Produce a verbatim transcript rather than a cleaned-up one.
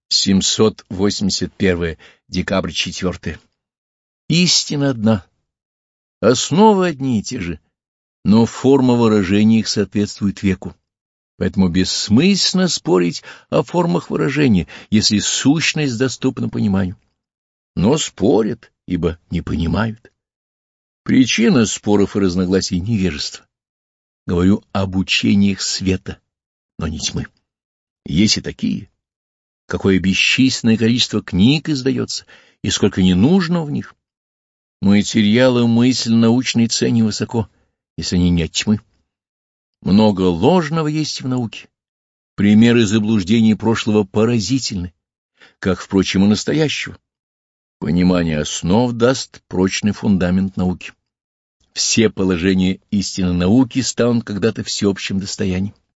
семьсот восемьдесят первое. Декабрь четвёртое. Истина одна, основы одни и те же, но форма выражения их соответствует веку. Поэтому бессмысленно спорить о формах выражения, если сущность доступна пониманию. Но спорят, ибо не понимают. Причина споров и разногласий — невежество. Говорю об учениях света, но не тьмы. Есть и такие. Какое бесчисленное количество книг издается, и сколько ненужного в них. Материалы мысль научной цене высоко, если они не от тьмы. Много ложного есть в науке. Примеры заблуждений прошлого поразительны, как, впрочем, и настоящего. Понимание основ даст прочный фундамент науки. Все положения истины науки станут когда-то всеобщим достоянием.